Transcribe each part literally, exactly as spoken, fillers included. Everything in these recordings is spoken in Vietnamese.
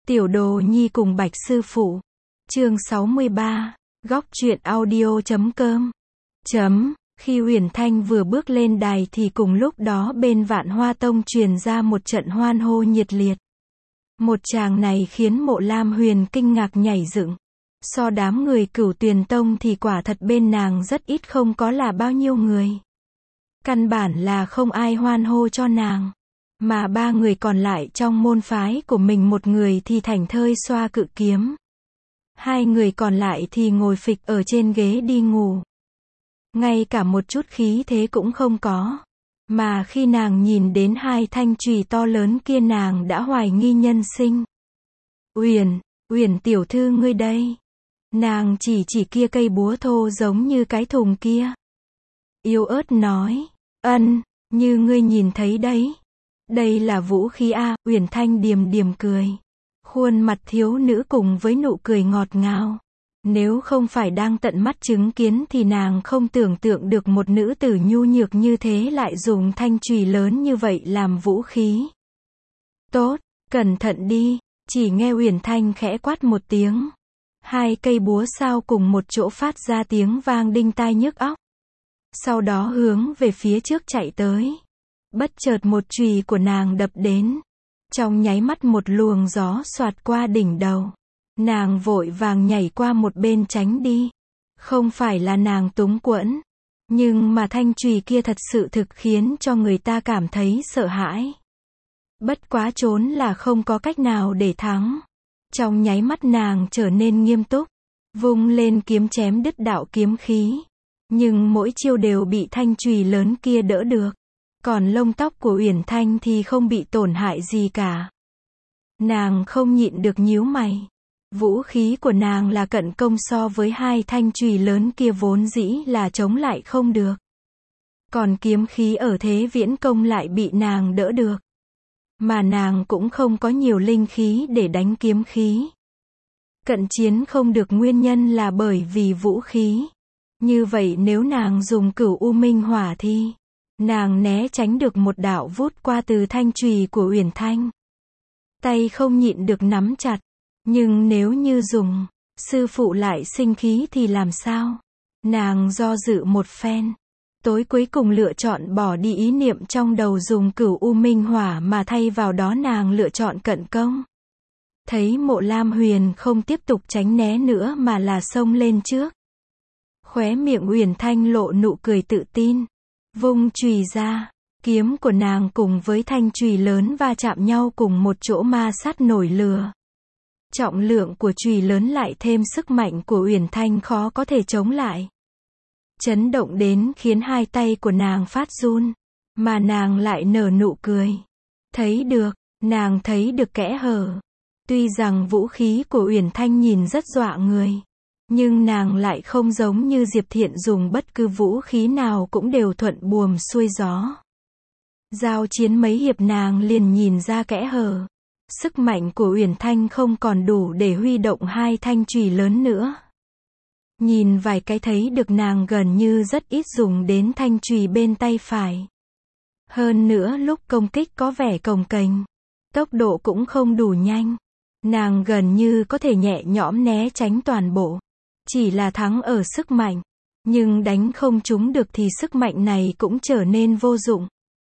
Tiểu Đồ Nhi cùng Bạch sư phụ. Chương sáu mươi ba. Góc truyện audio chấm com. Chấm. Khi Uyển Thanh vừa bước lên đài thì cùng lúc đó bên Vạn Hoa Tông truyền ra một trận hoan hô nhiệt liệt. Một tràng này khiến Mộ Lam Huyền kinh ngạc nhảy dựng. So đám người Cửu Tuyền Tông thì quả thật bên nàng rất ít, không có là bao nhiêu người. Căn bản là không ai hoan hô cho nàng. Mà ba người còn lại trong môn phái của mình, một người thì thảnh thơi xoa cự kiếm. Hai người còn lại thì ngồi phịch ở trên ghế đi ngủ. Ngay cả một chút khí thế cũng không có. Mà khi nàng nhìn đến hai thanh chùy to lớn kia nàng đã hoài nghi nhân sinh. Uyển, Uyển tiểu thư ngươi đây. Nàng chỉ chỉ kia cây búa thô giống như cái thùng kia. Yếu ớt nói, ân, như ngươi nhìn thấy đấy. Đây là vũ khí a. Uyển Thanh điềm điềm cười. Khuôn mặt thiếu nữ cùng với nụ cười ngọt ngào. Nếu không phải đang tận mắt chứng kiến thì nàng không tưởng tượng được một nữ tử nhu nhược như thế lại dùng thanh chùy lớn như vậy làm vũ khí. Tốt, cẩn thận đi. Chỉ nghe Uyển Thanh khẽ quát một tiếng. Hai cây búa sao cùng một chỗ phát ra tiếng vang đinh tai nhức óc. Sau đó hướng về phía trước chạy tới. Bất chợt một chùy của nàng đập đến. Trong nháy mắt một luồng gió xoạt qua đỉnh đầu. Nàng vội vàng nhảy qua một bên tránh đi. Không phải là nàng túng quẫn. Nhưng mà thanh chùy kia thật sự thực khiến cho người ta cảm thấy sợ hãi. Bất quá trốn là không có cách nào để thắng. Trong nháy mắt nàng trở nên nghiêm túc. Vung lên kiếm chém đứt đạo kiếm khí. Nhưng mỗi chiêu đều bị thanh chùy lớn kia đỡ được. Còn lông tóc của Uyển Thanh thì không bị tổn hại gì cả. Nàng không nhịn được nhíu mày. Vũ khí của nàng là cận công, so với hai thanh chùy lớn kia vốn dĩ là chống lại không được. Còn kiếm khí ở thế viễn công lại bị nàng đỡ được. Mà nàng cũng không có nhiều linh khí để đánh kiếm khí. Cận chiến không được nguyên nhân là bởi vì vũ khí. Như vậy nếu nàng dùng Cửu U Minh Hỏa thì nàng né tránh được một đạo vút qua từ thanh chùy của Uyển Thanh. Tay không nhịn được nắm chặt. Nhưng nếu như dùng, sư phụ lại sinh khí thì làm sao? Nàng do dự một phen. Tối cuối cùng lựa chọn bỏ đi ý niệm trong đầu dùng Cửu U Minh Hỏa mà thay vào đó nàng lựa chọn cận công. Thấy Mộ Lam Huyền không tiếp tục tránh né nữa mà là xông lên trước. Khóe miệng Uyển Thanh lộ nụ cười tự tin. Vung chùy ra, kiếm của nàng cùng với thanh chùy lớn va chạm nhau cùng một chỗ ma sát nổi lửa. Trọng lượng của chùy lớn lại thêm sức mạnh của Uyển Thanh khó có thể chống lại. Chấn động đến khiến hai tay của nàng phát run. Mà nàng lại nở nụ cười. Thấy được, nàng thấy được kẽ hở. Tuy rằng vũ khí của Uyển Thanh nhìn rất dọa người. Nhưng nàng lại không giống như Diệp Thiện dùng bất cứ vũ khí nào cũng đều thuận buồm xuôi gió. Giao chiến mấy hiệp nàng liền nhìn ra kẽ hở. Sức mạnh của Uyển Thanh không còn đủ để huy động hai thanh chùy lớn nữa. Nhìn vài cái thấy được nàng gần như rất ít dùng đến thanh chùy bên tay phải. Hơn nữa lúc công kích có vẻ cồng kềnh. Tốc độ cũng không đủ nhanh. Nàng gần như có thể nhẹ nhõm né tránh toàn bộ. Chỉ là thắng ở sức mạnh. Nhưng đánh không trúng được thì sức mạnh này cũng trở nên vô dụng.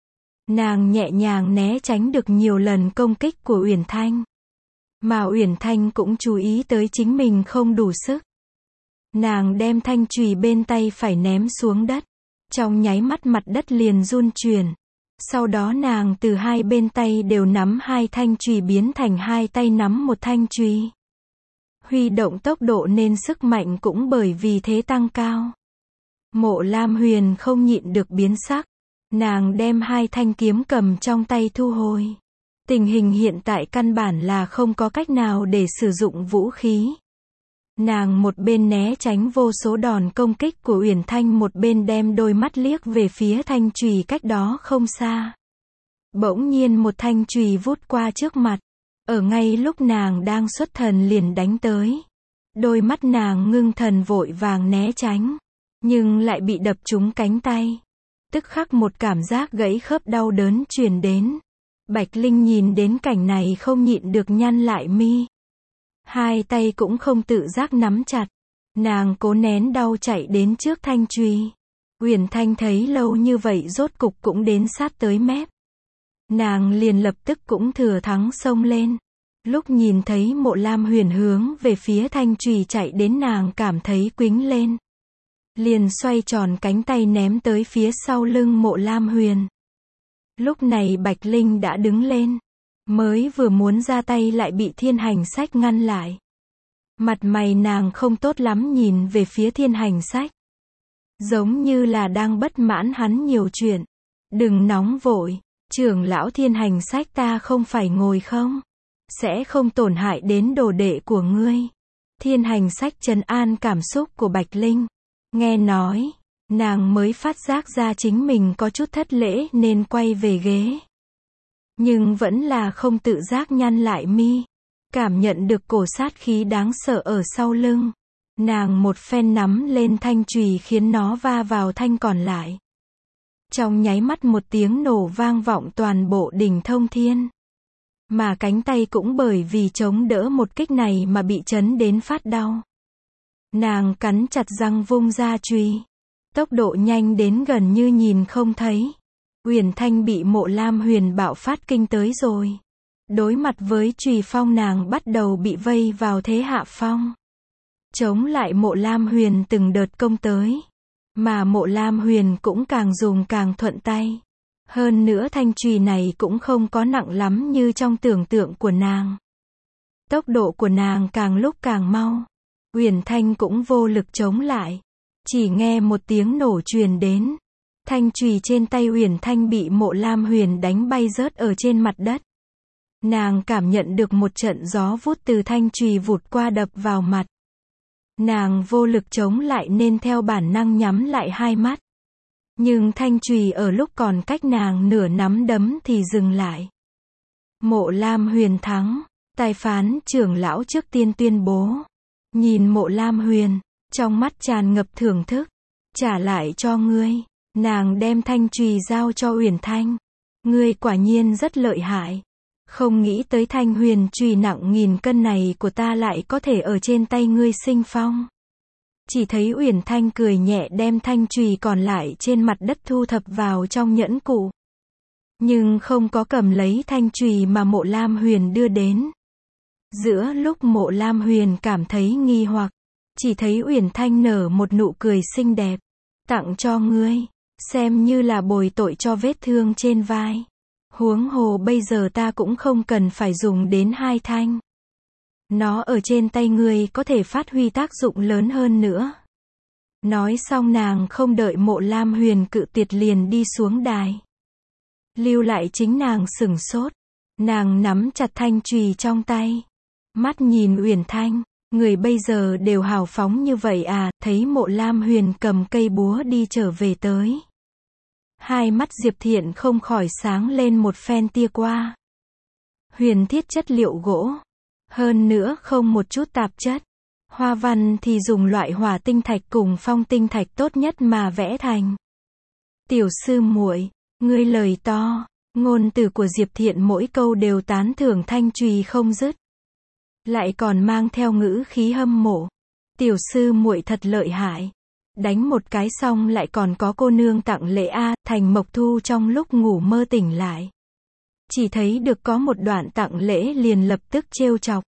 Nàng nhẹ nhàng né tránh được nhiều lần công kích của Uyển Thanh. Mà Uyển Thanh cũng chú ý tới chính mình không đủ sức. Nàng đem thanh chùy bên tay phải ném xuống đất. Trong nháy mắt mặt đất liền run chuyển. Sau đó nàng từ hai bên tay đều nắm hai thanh chùy biến thành hai tay nắm một thanh chùy. Huy động tốc độ nên sức mạnh cũng bởi vì thế tăng cao. Mộ Lam Huyền không nhịn được biến sắc. Nàng đem hai thanh kiếm cầm trong tay thu hồi. Tình hình hiện tại căn bản là không có cách nào để sử dụng vũ khí. Nàng một bên né tránh vô số đòn công kích của Uyển Thanh, một bên đem đôi mắt liếc về phía thanh chùy cách đó không xa. Bỗng nhiên một thanh chùy vút qua trước mặt. Ở ngay lúc nàng đang xuất thần liền đánh tới. Đôi mắt nàng ngưng thần vội vàng né tránh. Nhưng lại bị đập trúng cánh tay. Tức khắc một cảm giác gãy khớp đau đớn truyền đến. Bạch Linh nhìn đến cảnh này không nhịn được nhăn lại mi. Hai tay cũng không tự giác nắm chặt. Nàng cố nén đau chạy đến trước thanh chùy. Uyển Thanh thấy lâu như vậy rốt cục cũng đến sát tới mép. Nàng liền lập tức cũng thừa thắng xông lên. Lúc nhìn thấy Mộ Lam Huyền hướng về phía thanh chùy chạy đến, nàng cảm thấy quĩnh lên. Liền xoay tròn cánh tay ném tới phía sau lưng Mộ Lam Huyền. Lúc này Bạch Linh đã đứng lên. Mới vừa muốn ra tay lại bị Thiên Hành Sách ngăn lại. Mặt mày nàng không tốt lắm nhìn về phía Thiên Hành Sách. Giống như là đang bất mãn hắn nhiều chuyện. Đừng nóng vội, trưởng lão Thiên Hành Sách, ta không phải ngồi không? Sẽ không tổn hại đến đồ đệ của ngươi. Thiên Hành Sách trấn an cảm xúc của Bạch Linh. Nghe nói, nàng mới phát giác ra chính mình có chút thất lễ nên quay về ghế. Nhưng vẫn là không tự giác nhăn lại mi. Cảm nhận được cổ sát khí đáng sợ ở sau lưng. Nàng một phen nắm lên thanh chùy khiến nó va vào thanh còn lại. Trong nháy mắt một tiếng nổ vang vọng toàn bộ đỉnh Thông Thiên. Mà cánh tay cũng bởi vì chống đỡ một kích này mà bị chấn đến phát đau. Nàng cắn chặt răng vung ra chùy. Tốc độ nhanh đến gần như nhìn không thấy. Uyển Thanh bị Mộ Lam Huyền bạo phát kinh tới rồi. Đối mặt với chùy phong, nàng bắt đầu bị vây vào thế hạ phong. Chống lại Mộ Lam Huyền từng đợt công tới. Mà Mộ Lam Huyền cũng càng dùng càng thuận tay. Hơn nữa thanh chùy này cũng không có nặng lắm như trong tưởng tượng của nàng. Tốc độ của nàng càng lúc càng mau. Uyển Thanh cũng vô lực chống lại. Chỉ nghe một tiếng nổ truyền đến. Thanh chùy trên tay Uyển Thanh bị Mộ Lam Huyền đánh bay rớt ở trên mặt đất. Nàng cảm nhận được một trận gió vút từ thanh chùy vụt qua đập vào mặt. Nàng vô lực chống lại nên theo bản năng nhắm lại hai mắt. Nhưng thanh chùy ở lúc còn cách nàng nửa nắm đấm thì dừng lại. Mộ Lam Huyền thắng. Tài phán trưởng lão trước tiên tuyên bố. Nhìn Mộ Lam Huyền, trong mắt tràn ngập thưởng thức. Trả lại cho ngươi. Nàng đem thanh chùy giao cho Uyển Thanh. Ngươi quả nhiên rất lợi hại. Không nghĩ tới thanh huyền chùy nặng nghìn cân này của ta lại có thể ở trên tay ngươi sinh phong. Chỉ thấy Uyển Thanh cười nhẹ đem thanh chùy còn lại trên mặt đất thu thập vào trong nhẫn cụ. Nhưng không có cầm lấy thanh chùy mà Mộ Lam Huyền đưa đến. Giữa lúc Mộ Lam Huyền cảm thấy nghi hoặc, chỉ thấy Uyển Thanh nở một nụ cười xinh đẹp. Tặng cho ngươi, xem như là bồi tội cho vết thương trên vai. Huống hồ bây giờ ta cũng không cần phải dùng đến hai thanh. Nó ở trên tay ngươi có thể phát huy tác dụng lớn hơn nữa. Nói xong nàng không đợi Mộ Lam Huyền cự tuyệt liền đi xuống đài. Lưu lại chính nàng sửng sốt. Nàng nắm chặt thanh chùy trong tay. Mắt nhìn Uyển Thanh, người bây giờ đều hào phóng như vậy à, thấy Mộ Lam Huyền cầm cây búa đi trở về tới. Hai mắt Diệp Thiện không khỏi sáng lên một phen tia qua. Huyền thiết chất liệu gỗ. Hơn nữa không một chút tạp chất. Hoa văn thì dùng loại hỏa tinh thạch cùng phong tinh thạch tốt nhất mà vẽ thành. Tiểu sư muội, ngươi lời to. Ngôn từ của Diệp Thiện mỗi câu đều tán thưởng thanh chùy không dứt. Lại còn mang theo ngữ khí hâm mộ. Tiểu sư muội thật lợi hại. Đánh một cái xong lại còn có cô nương tặng lễ a. Thành Mộc Thu trong lúc ngủ mơ tỉnh lại. Chỉ thấy được có một đoạn tặng lễ liền lập tức trêu chọc.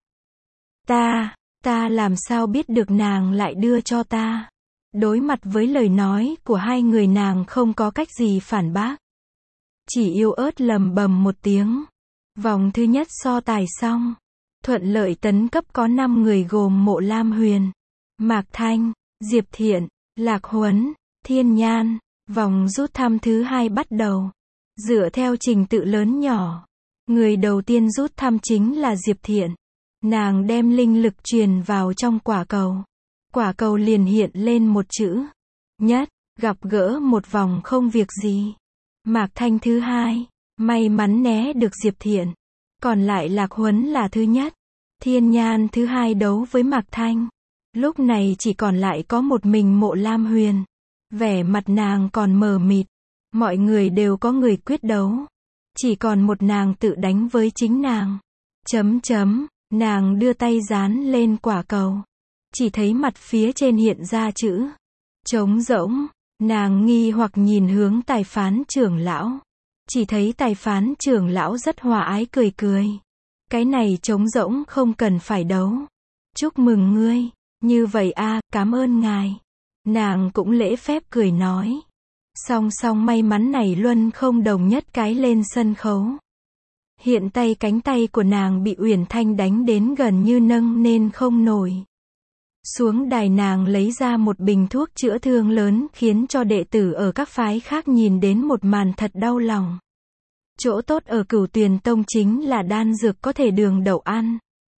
Ta, ta làm sao biết được nàng lại đưa cho ta. Đối mặt với lời nói của hai người nàng không có cách gì phản bác. Chỉ yếu ớt lầm bầm một tiếng. Vòng thứ nhất so tài xong. Thuận lợi tấn cấp có năm người gồm Mộ Lam Huyền, Mạc Thanh, Diệp Thiện, Lạc Huấn, Thiên Nhan. Vòng rút thăm thứ hai bắt đầu. Dựa theo trình tự lớn nhỏ. Người đầu tiên rút thăm chính là Diệp Thiện. Nàng đem linh lực truyền vào trong quả cầu. Quả cầu liền hiện lên một chữ. Nhất, gặp gỡ một vòng không việc gì. Mạc Thanh thứ hai. May mắn né được Diệp Thiện. Còn lại Lạc Huấn là thứ nhất. Thiên Nhan thứ hai đấu với Mạc Thanh. Lúc này chỉ còn lại có một mình Mộ Lam Huyền. Vẻ mặt nàng còn mờ mịt. Mọi người đều có người quyết đấu. Chỉ còn một nàng tự đánh với chính nàng. Chấm chấm, nàng đưa tay dán lên quả cầu. Chỉ thấy mặt phía trên hiện ra chữ trống rỗng. Nàng nghi hoặc nhìn hướng tài phán trưởng lão. Chỉ thấy tài phán trưởng lão rất hòa ái cười cười. Cái này trống rỗng không cần phải đấu. Chúc mừng ngươi. Như vậy a, cảm ơn ngài. Nàng cũng lễ phép cười nói. Song song may mắn này luân không đồng nhất cái lên sân khấu. Hiện tay cánh tay của nàng bị Uyển Thanh đánh đến gần như nâng nên không nổi. Xuống đài nàng lấy ra một bình thuốc chữa thương lớn khiến cho đệ tử ở các phái khác nhìn đến một màn thật đau lòng. Chỗ tốt ở Cửu Tuyền Tông chính là đan dược có thể đường đậu ăn.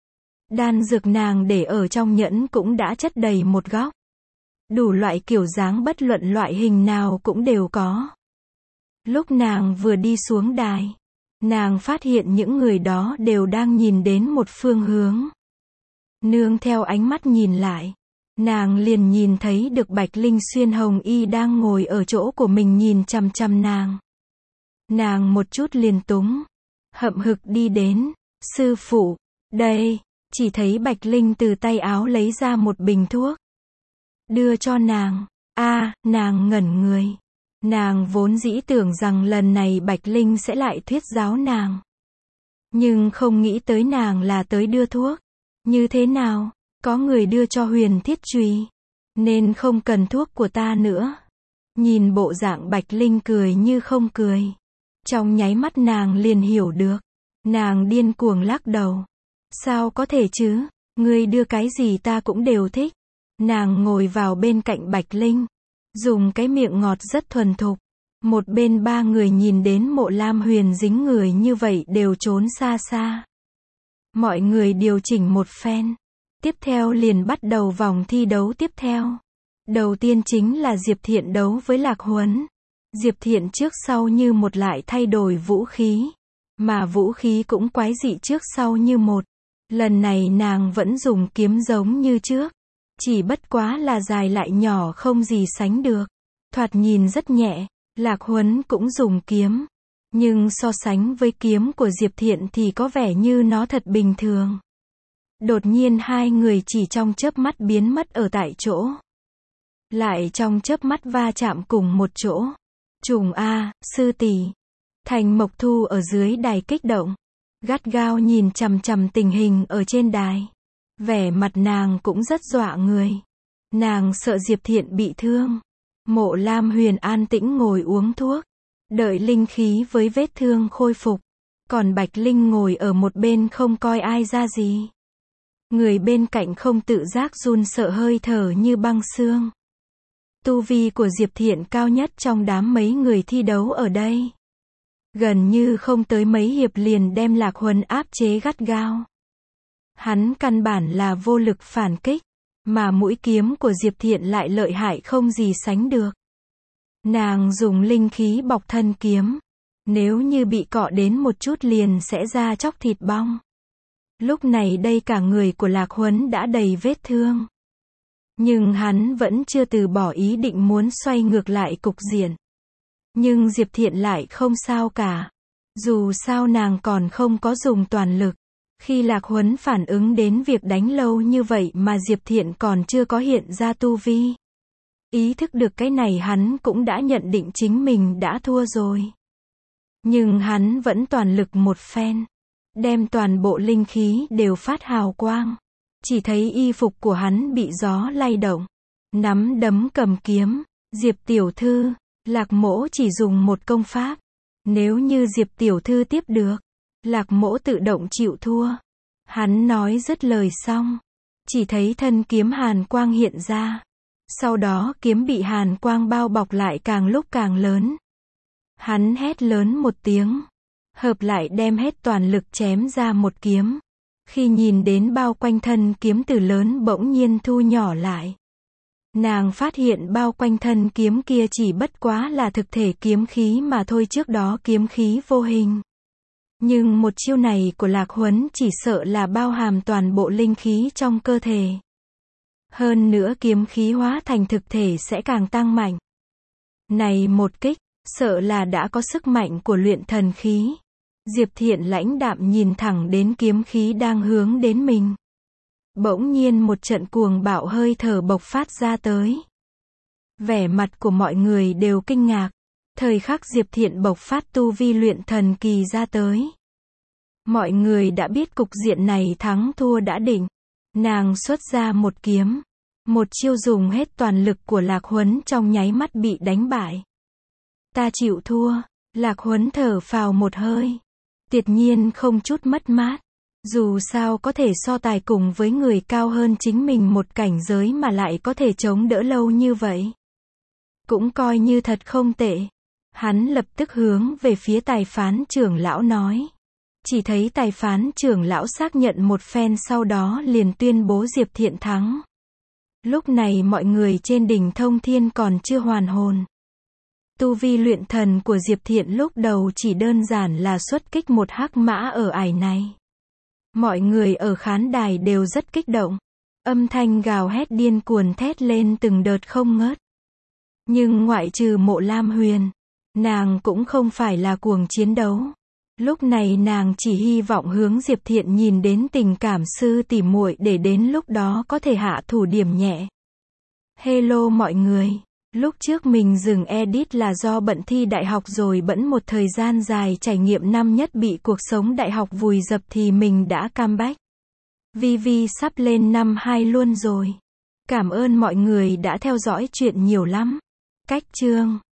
Đan dược nàng để ở trong nhẫn cũng đã chất đầy một góc. Đủ loại kiểu dáng bất luận loại hình nào cũng đều có. Lúc nàng vừa đi xuống đài, nàng phát hiện những người đó đều đang nhìn đến một phương hướng. Nương theo ánh mắt nhìn lại, nàng liền nhìn thấy được Bạch Linh xuyên hồng y đang ngồi ở chỗ của mình nhìn chằm chằm nàng. Nàng một chút liền túng, hậm hực đi đến, sư phụ, đây, chỉ thấy Bạch Linh từ tay áo lấy ra một bình thuốc. Đưa cho nàng, a, nàng ngẩn người. Nàng vốn dĩ tưởng rằng lần này Bạch Linh sẽ lại thuyết giáo nàng. Nhưng không nghĩ tới nàng là tới đưa thuốc. Như thế nào, có người đưa cho Huyền Thiết Trùy, nên không cần thuốc của ta nữa. Nhìn bộ dạng Bạch Linh cười như không cười. Trong nháy mắt nàng liền hiểu được. Nàng điên cuồng lắc đầu. Sao có thể chứ, ngươi đưa cái gì ta cũng đều thích. Nàng ngồi vào bên cạnh Bạch Linh, dùng cái miệng ngọt rất thuần thục. Một bên ba người nhìn đến Mộ Lam Huyền dính người như vậy đều trốn xa xa. Mọi người điều chỉnh một phen. Tiếp theo liền bắt đầu vòng thi đấu tiếp theo. Đầu tiên chính là Diệp Thiện đấu với Lạc Huấn. Diệp Thiện trước sau như một lại thay đổi vũ khí. Mà vũ khí cũng quái dị trước sau như một. Lần này nàng vẫn dùng kiếm giống như trước. Chỉ bất quá là dài lại nhỏ không gì sánh được. Thoạt nhìn rất nhẹ. Lạc Huấn cũng dùng kiếm. Nhưng so sánh với kiếm của Diệp Thiện thì có vẻ như nó thật bình thường. Đột nhiên hai người chỉ trong chớp mắt biến mất ở tại chỗ. Lại trong chớp mắt va chạm cùng một chỗ. Trùng a, sư tỷ. Thành Mộc Thu ở dưới đài kích động. Gắt gao nhìn chằm chằm tình hình ở trên đài. Vẻ mặt nàng cũng rất dọa người. Nàng sợ Diệp Thiện bị thương. Mộ Lam Huyền an tĩnh ngồi uống thuốc. Đợi linh khí với vết thương khôi phục. Còn Bạch Linh ngồi ở một bên không coi ai ra gì. Người bên cạnh không tự giác run sợ hơi thở như băng xương. Tu vi của Diệp Thiện cao nhất trong đám mấy người thi đấu ở đây. Gần như không tới mấy hiệp liền đem Lạc Huấn áp chế gắt gao. Hắn căn bản là vô lực phản kích. Mà mũi kiếm của Diệp Thiện lại lợi hại không gì sánh được. Nàng dùng linh khí bọc thân kiếm. Nếu như bị cọ đến một chút liền sẽ ra chóc thịt bong. Lúc này đây cả người của Lạc Huấn đã đầy vết thương. Nhưng hắn vẫn chưa từ bỏ ý định muốn xoay ngược lại cục diện. Nhưng Diệp Thiện lại không sao cả. Dù sao nàng còn không có dùng toàn lực. Khi Lạc Huấn phản ứng đến việc đánh lâu như vậy mà Diệp Thiện còn chưa có hiện ra tu vi. Ý thức được cái này hắn cũng đã nhận định chính mình đã thua rồi. Nhưng hắn vẫn toàn lực một phen. Đem toàn bộ linh khí đều phát hào quang. Chỉ thấy y phục của hắn bị gió lay động. Nắm đấm cầm kiếm. Diệp tiểu thư, Lạc mỗ chỉ dùng một công pháp. Nếu như Diệp tiểu thư tiếp được, Lạc mỗ tự động chịu thua. Hắn nói dứt lời xong. Chỉ thấy thân kiếm hàn quang hiện ra. Sau đó kiếm bị hàn quang bao bọc lại càng lúc càng lớn. Hắn hét lớn một tiếng. Hợp lại đem hết toàn lực chém ra một kiếm. Khi nhìn đến bao quanh thân kiếm từ lớn bỗng nhiên thu nhỏ lại. Nàng phát hiện bao quanh thân kiếm kia chỉ bất quá là thực thể kiếm khí mà thôi, trước đó kiếm khí vô hình. Nhưng một chiêu này của Lạc Huấn chỉ sợ là bao hàm toàn bộ linh khí trong cơ thể. Hơn nữa kiếm khí hóa thành thực thể sẽ càng tăng mạnh. Này một kích, sợ là đã có sức mạnh của luyện thần khí. Diệp Thiện lãnh đạm nhìn thẳng đến kiếm khí đang hướng đến mình. Bỗng nhiên một trận cuồng bạo hơi thở bộc phát ra tới. Vẻ mặt của mọi người đều kinh ngạc. Thời khắc Diệp Thiện bộc phát tu vi luyện thần kỳ ra tới. Mọi người đã biết cục diện này thắng thua đã định. Nàng xuất ra một kiếm. Một chiêu dùng hết toàn lực của Lạc Huấn trong nháy mắt bị đánh bại. Ta chịu thua. Lạc Huấn thở phào một hơi. Tuyệt nhiên không chút mất mát. Dù sao có thể so tài cùng với người cao hơn chính mình một cảnh giới mà lại có thể chống đỡ lâu như vậy. Cũng coi như thật không tệ. Hắn lập tức hướng về phía tài phán trưởng lão nói. Chỉ thấy tài phán trưởng lão xác nhận một phen sau đó liền tuyên bố Diệp Thiện thắng. Lúc này mọi người trên đỉnh Thông Thiên còn chưa hoàn hồn. Tu vi luyện thần của Diệp Thiện lúc đầu chỉ đơn giản là xuất kích một hắc mã ở ải này. Mọi người ở khán đài đều rất kích động. Âm thanh gào hét điên cuồng thét lên từng đợt không ngớt. Nhưng ngoại trừ Mộ Lam Huyền, nàng cũng không phải là cuồng chiến đấu. Lúc này nàng chỉ hy vọng hướng Diệp Thiện nhìn đến tình cảm sư tỉ muội để đến lúc đó có thể hạ thủ điểm nhẹ. Hello mọi người. Lúc trước mình dừng edit là do bận thi đại học rồi bẵng một thời gian dài trải nghiệm năm nhất bị cuộc sống đại học vùi dập thì mình đã comeback. Vivi sắp lên năm hai luôn rồi. Cảm ơn mọi người đã theo dõi chuyện nhiều lắm. Cách chương